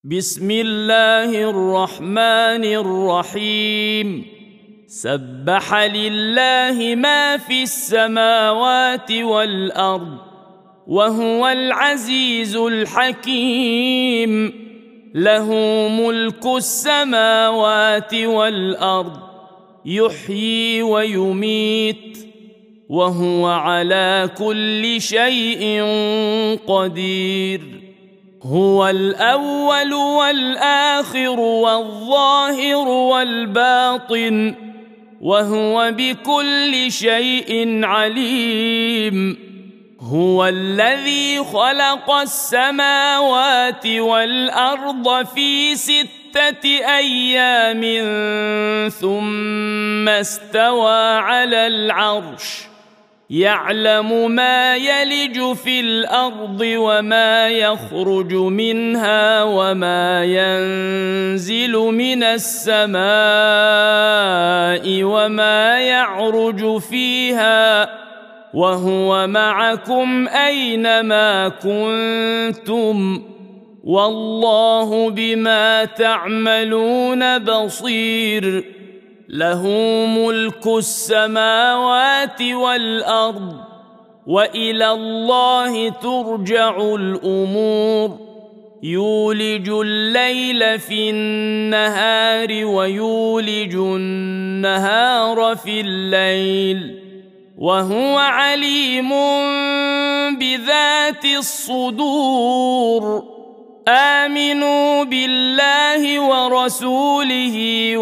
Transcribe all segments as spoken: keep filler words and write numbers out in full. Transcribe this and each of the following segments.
بسم الله الرحمن الرحيم. سبح لله ما في السماوات والأرض وهو العزيز الحكيم. له ملك السماوات والأرض يحيي ويميت وهو على كل شيء قدير. هو الأول والآخر والظاهر والباطن وهو بكل شيء عليم. هو الذي خلق السماوات والأرض في ستة أيام ثم استوى على العرش يعلم ما يلج في الأرض وما يخرج منها وما ينزل من السماء وما يعرج فيها وهو معكم أينما كنتم والله بما تعملون بصير. له ملك السماوات والأرض وإلى الله ترجع الأمور. يولج الليل في النهار ويولج النهار في الليل وهو عليم بذات الصدور. آمنوا بالله ورسوله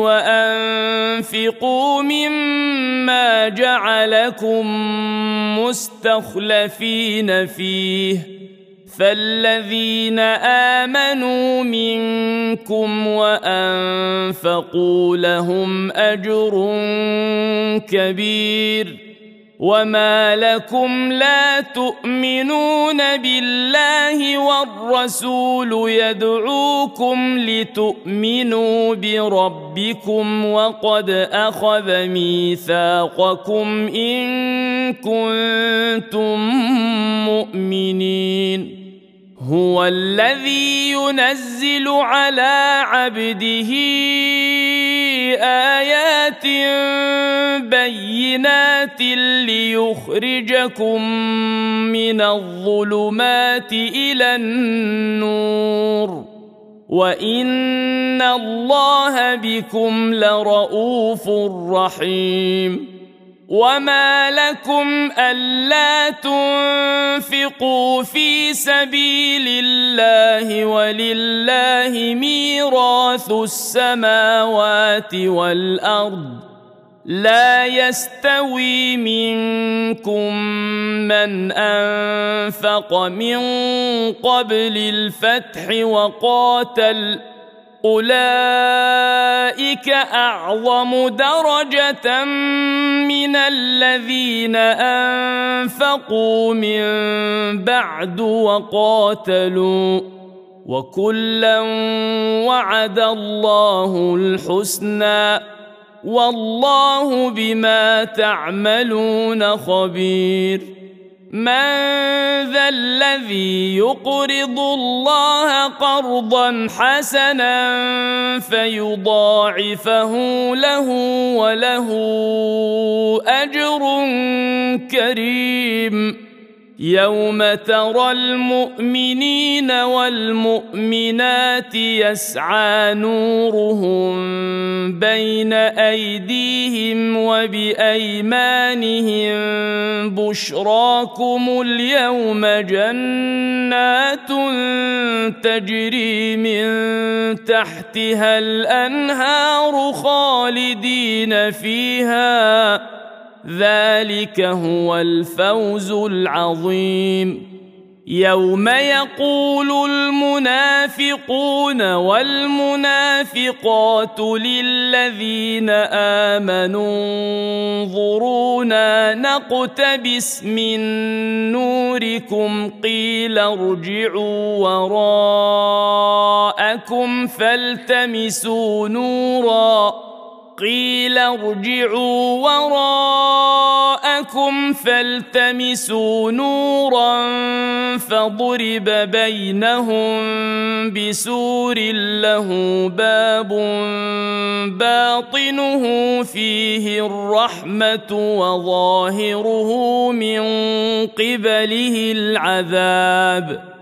وأنفقوا مما جعلكم مستخلفين فيه فالذين آمنوا منكم وأنفقوا لهم أجر كبير. وما لكم لا تؤمنون بالله والرسول يدعوكم لتؤمنوا بربكم وقد أخذ ميثاقكم إن كنتم مؤمنين. هو الذي ينزل على عبده آيات بينات ليخرجكم من الظلمات إلى النور وإن الله بكم لرؤوف رحيم. وما لكم ألا تنفقوا في سبيل الله ولله ميراث السماوات والأرض لا يستوي منكم من أنفق من قبل الفتح وقاتل أولئك أعظم درجة من الذين أنفقوا من بعد وقاتلوا وكلا وعد الله الحسنى والله بما تعملون خبير. من ذا الذي يقرض الله قرضا حسنا فيضاعفه له وله أجر كريم. يوم ترى المؤمنين والمؤمنات يسعى نورهم بين أيديهم وبأيمانهم بشراكم اليوم جنات تجري من تحتها الأنهار خالدين فيها ذلك هو الفوز العظيم. يوم يقول المنافقون والمنافقات للذين آمنوا انظرونا نقتبس من نوركم قيل ارجعوا وراءكم فالتمسوا نورا قيل ارجعوا وراءكم فالتمسوا نورا فضرب بينهم بسور له باب باطنه فيه الرحمة وظاهره من قبله العذاب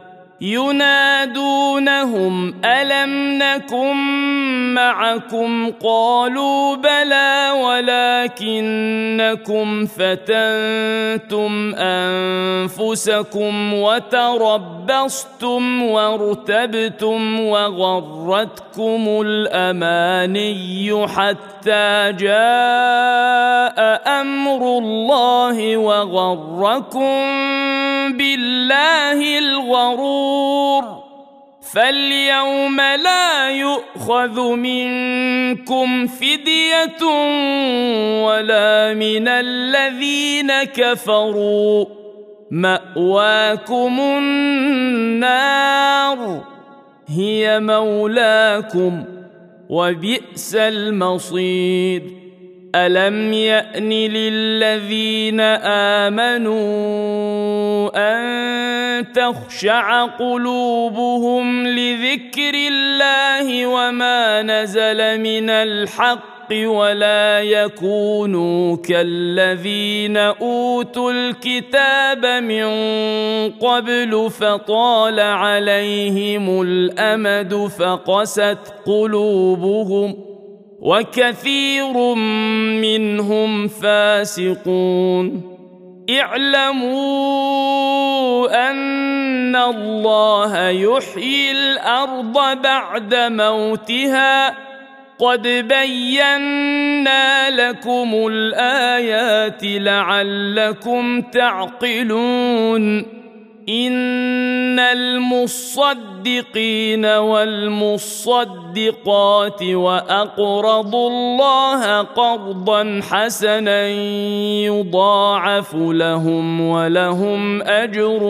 ينادونهم ألم نكن معكم قالوا بلى ولكنكم فتنتم أنفسكم وتربصتم وارتبتم وغرتكم الأماني حتى جاء أمر الله وغركم بالله الغرور فاليوم لا يؤخذ منكم فدية ولا من الذين كفروا مأواكم النار هي مولاكم وبئس المصير ألم يأن للذين آمنوا أن تخشع قلوبهم لذكر الله وما نزل من الحق ولا يكونوا كالذين أوتوا الكتاب من قبل فطال عليهم الأمد فقست قلوبهم وكثير منهم فاسقون اعلموا أن الله يحيي الأرض بعد موتها قد بينا لكم الآيات لعلكم تعقلون إن المصدقين والمصدقات وأقرضوا الله قرضا حسنا يضاعف لهم ولهم أجر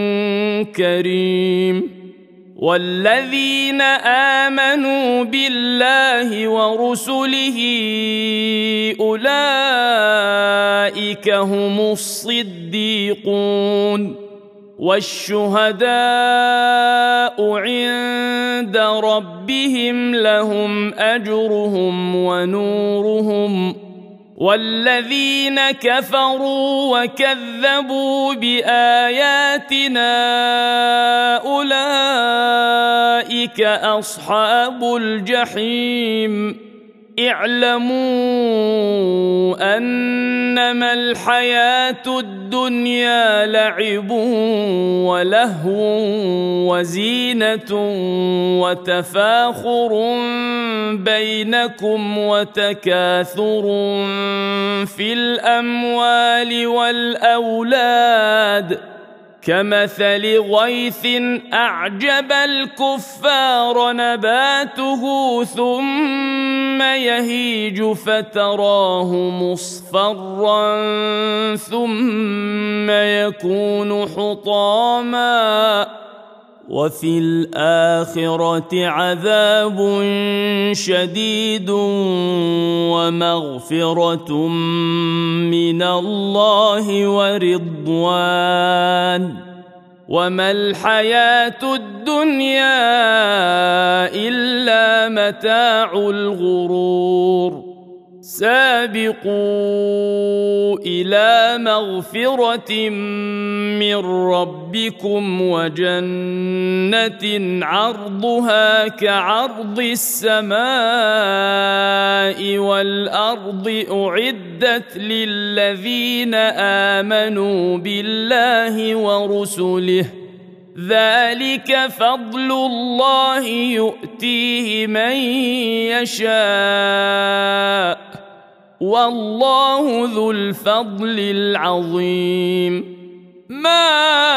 كريم والذين آمنوا بالله ورسله أولئك هم الصديقون والشهداء عند ربهم لهم أجرهم ونورهم والذين كفروا وكذبوا بآياتنا أولئك أصحاب الجحيم اعلموا أنما الحياة الدنيا لعب ولهو وزينة وتفاخر بينكم وتكاثر في الأموال والأولاد كمثل غيث أعجب الكفار نباته ثم يهيج فتراه مصفرا ثم يكون حطاما وفي الآخرة عذاب شديد ومغفرة من الله ورضوان وما الحياة الدنيا إلا متاع الغرور سابقوا إلى مغفرة من ربكم وجنة عرضها كعرض السماء والأرض أعدت للذين آمنوا بالله ورسله ذلك فضل الله يؤتيه من يشاء والله ذو الفضل العظيم ما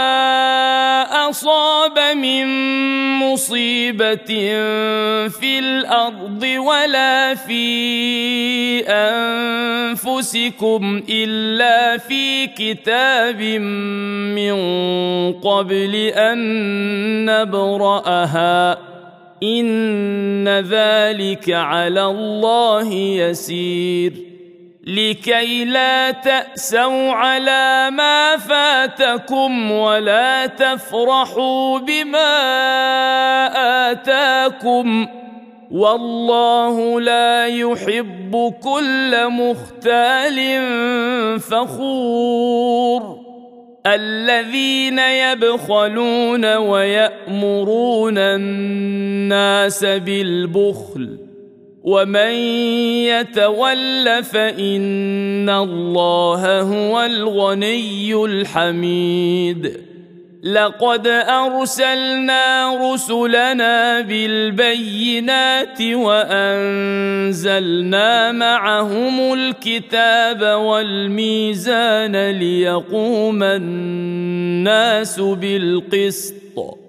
أصاب من مصيبة في الأرض ولا في أنفسكم إلا في كتاب من قبل أن نبرأها إن ذلك على الله يسير لكي لا تأسوا على ما فاتكم ولا تفرحوا بما آتاكم والله لا يحب كل مختال فخور الذين يبخلون ويأمرون الناس بالبخل ومن يتول فإن الله هو الغني الحميد لقد أرسلنا رسلنا بالبينات وأنزلنا معهم الكتاب والميزان ليقوم الناس بالقسط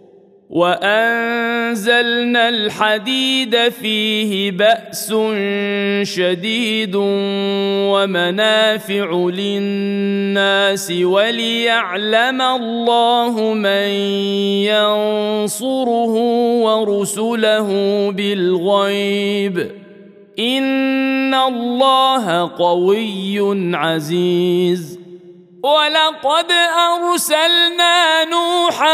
وأنزلنا الحديد فيه بأس شديد ومنافع للناس وليعلم الله من ينصره ورسله بالغيب إن الله قوي عزيز ولقد أرسلنا نوحا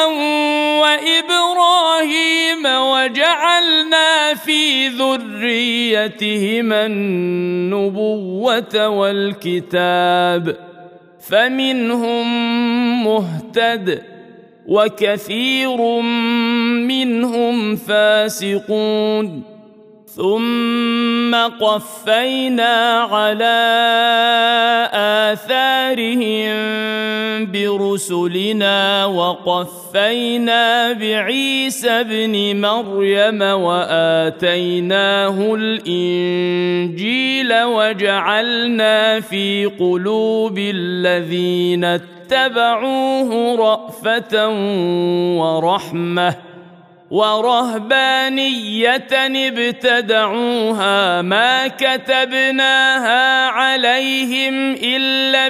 وإبراهيم وجعلنا في ذريتهما النبوة والكتاب فمنهم مهتد وكثير منهم فاسقون ثم قفينا على آثارهم برسلنا وقفينا بعيسى ابن مريم وآتيناه الإنجيل وجعلنا في قلوب الذين اتبعوه رأفة ورحمة ورهبانية ابتدعوها ما كتبناها عليهم إلا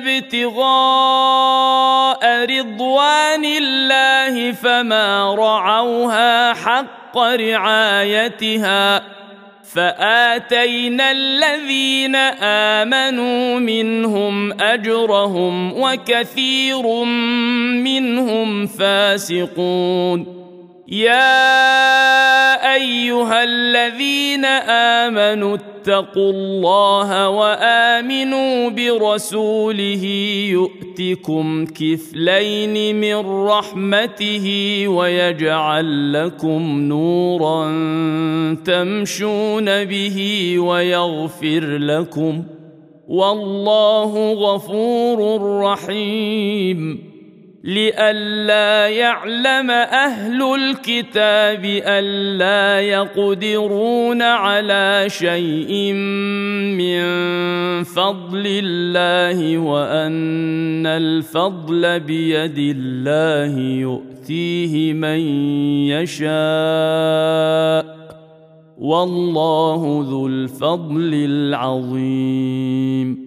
ابتغاء رضوان الله فما رعوها حق رعايتها فآتينا الذين آمنوا منهم أجرهم وكثير منهم فاسقون يا أيها الذين آمنوا اتقوا الله وآمنوا برسوله يؤتكم كفلين من رحمته ويجعل لكم نورا تمشون به ويغفر لكم والله غفور رحيم لئلا يعلم أهل الكتاب ألا يقدرون على شيء من فضل الله وأن الفضل بيد الله يؤتيه من يشاء والله ذو الفضل العظيم